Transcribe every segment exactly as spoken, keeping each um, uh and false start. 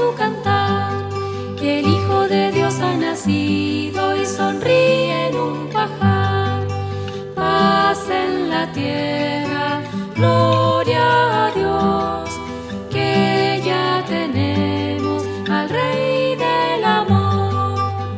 su cantar, que el Hijo de Dios ha nacido y sonríe en un pajar. Paz en la tierra, gloria a Dios, que ya tenemos al Rey del amor.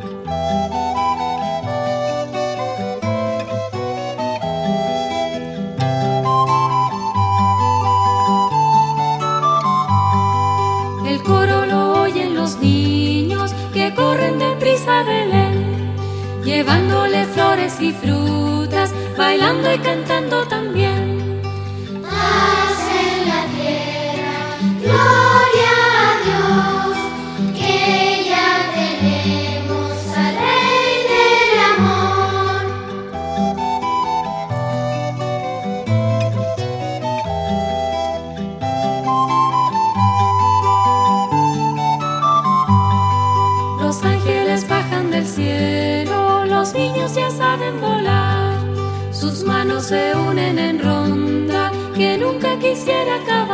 El coro lo oyen los niños que corren deprisa a Belén, llevándole flores y frutas, bailando y cantando también. Paz en la tierra, gloria a Dios, que ya tenemos al Rey del amor. Los ángeles bajan del cielo, los niños ya saben volar, sus manos se unen en ronda que nunca quisiera acabar.